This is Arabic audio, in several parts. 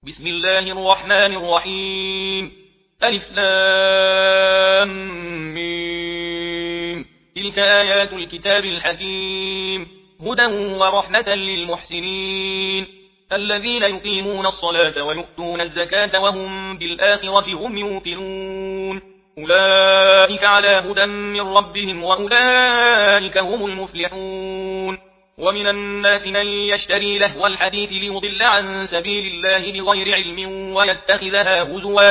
بسم الله الرحمن الرحيم. ألف لام ميم. تلك آيات الكتاب الحكيم، هدى ورحمة للمحسنين الذين يقيمون الصلاة ويؤتون الزكاة وهم بالآخرة هم يوقنون. أولئك على هدى من ربهم وأولئك هم المفلحون. ومن الناس من يشتري لهو الحديث ليضل عن سبيل الله بغير علم ويتخذها هزوا،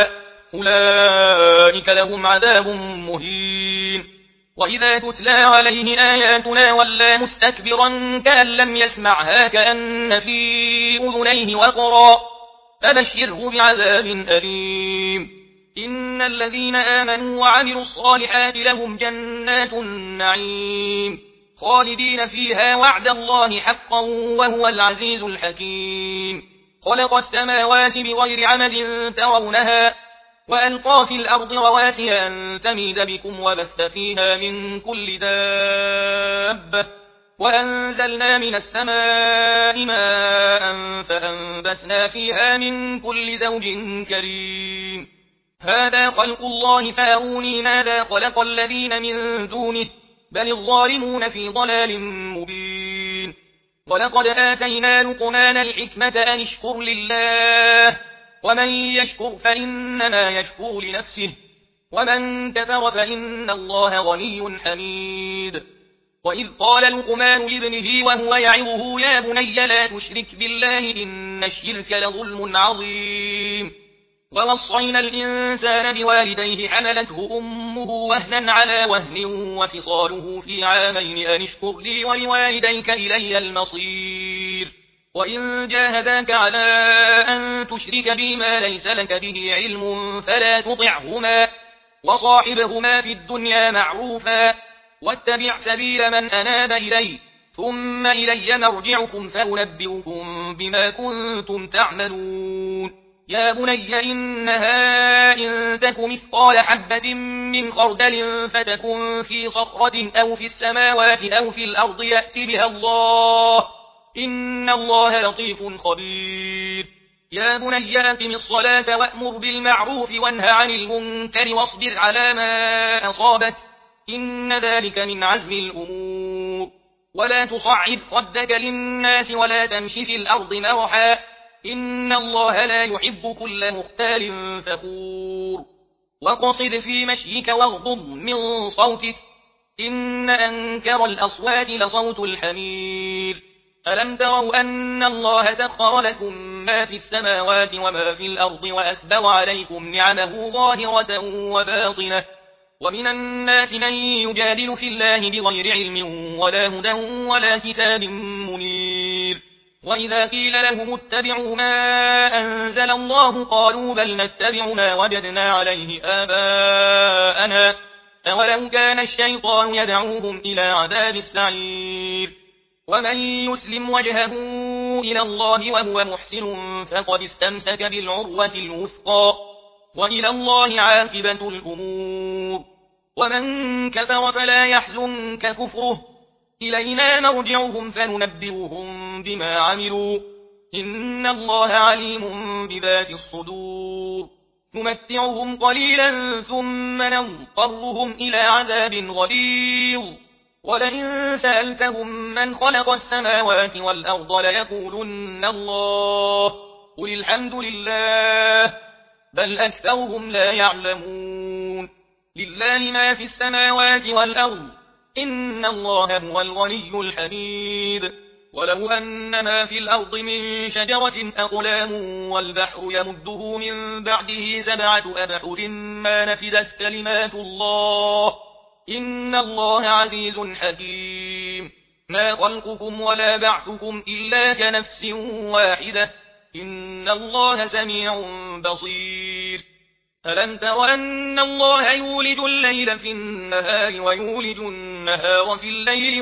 أولئك لهم عذاب مهين. وإذا تتلى عليه آياتنا ولى مستكبرا كأن لم يسمعها كأن في أذنيه وقرا، فبشره بعذاب أليم. إن الذين آمنوا وعملوا الصالحات لهم جنات النعيم خالدين فيها وعد الله حقا وهو العزيز الحكيم. خلق السماوات بغير عمد ترونها وألقى في الأرض رواسي أن تميد بكم وبث فيها من كل دابة وأنزلنا من السماء ماء فأنبتنا فيها من كل زوج كريم. هذا خلق الله فأروني ماذا خلق الذين من دونه بل الظالمون في ضلال مبين. ولقد آتينا لقمان الحكمة أن اشكر لله ومن يشكر فإنما يشكر لنفسه ومن كفر فإن الله غني حميد. وإذ قال لقمان لابنه وهو يعظه يا بني لا تشرك بالله إن الشرك لظلم عظيم. ووصينا الإنسان بوالديه حملته أمه وهنا على وهن وفصاله في عامين أن اشكر لي ولوالديك إلي المصير. وإن جاهداك على أن تشرك بي ما ليس لك به علم فلا تطعهما وصاحبهما في الدنيا معروفا واتبع سبيل من أناب إلي ثم إلي مرجعكم فأنبئكم بما كنتم تعملون. يا بني إنها إن تك مثقال حبة من خردل فتكن في صخرة أو في السماوات أو في الأرض يأت بها الله إن الله لطيف خبير. يا بني أقم الصلاة وأمر بالمعروف وانه عن المنكر واصبر على ما أصابك إن ذلك من عزم الأمور. ولا تصعد خدك للناس ولا تمش في الأرض مرحا إن الله لا يحب كل مختال فخور. وقصد في مشيك واغضض من صوتك إن أنكر الأصوات لصوت الحمير. ألم تروا أن الله سخر لكم ما في السماوات وما في الأرض وأسبغ عليكم نعمه ظاهرة وباطنة ومن الناس من يجادل في الله بغير علم ولا هدى ولا كتاب منير. وإذا قيل لهم اتبعوا ما أنزل الله قالوا بل نتبع ما وجدنا عليه آباءنا أولو كان الشيطان يدعوهم إلى عذاب السعير. ومن يسلم وجهه إلى الله وهو محسن فقد استمسك بالعروة الوثقى وإلى الله عاقبة الأمور. ومن كفر فلا يحزنك كفره إلينا مرجعهم فننبئهم بما عملوا إن الله عليم بذات الصدور. نمتعهم قليلا ثم نضطرهم إلى عذاب غليظ ولئن سألتهم من خلق السماوات والأرض ليقولن الله قل الحمد لله بل أكثرهم لا يعلمون. لله ما في السماوات والأرض إن الله هو الغني الحميد. ولو أن ما في الأرض من شجرة أقلام والبحر يمده من بعده 7 أبحر ما نفدت كلمات الله إن الله عزيز حكيم. ما خلقكم ولا بعثكم إلا كنفس واحدة إن الله سميع بصير. ألم تر أن الله يولج الليل في النهار ويولج النهار في الليل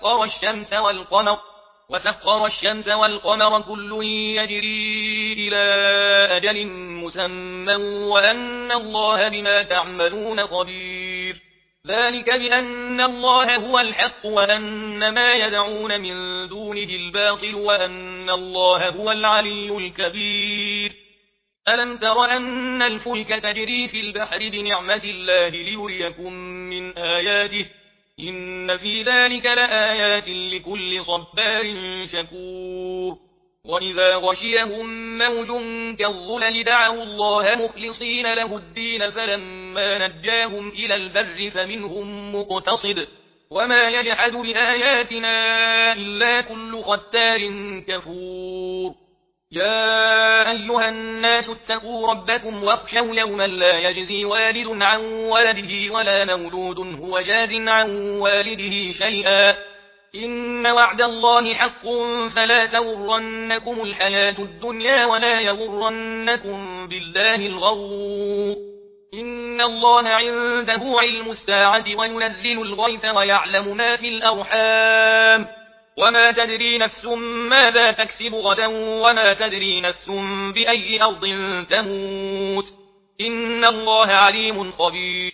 وسخر الشمس والقمر كل يجري إلى أجل مسمى وأن الله بما تعملون خبير. ذلك بأن الله هو الحق وأن ما يدعون من دونه الباطل وأن الله هو العلي الكبير. ألم تر أن الفلك تجري في البحر بنعمة الله ليريكم من آياته إن في ذلك لآيات لكل صبار شكور وإذا غشيهم موج كالظلل دعوا الله مخلصين له الدين فلما نجاهم إلى البر فمنهم مقتصد وما يجحد بآياتنا إلا كل ختار كفور يا أيها الناس اتقوا ربكم واخشوا يوما لا يجزي والد عن ولده ولا مولود هو جاز عن والده شيئا إن وعد الله حق فلا تغرنكم الحياة الدنيا ولا يغرنكم بالله الغرور إن الله عنده علم الساعة وينزل الغيث ويعلم ما في الأرحام وما تدري نفس ماذا تكسب غدا وما تدري نفس بأي أرض تموت إن الله عليم خبير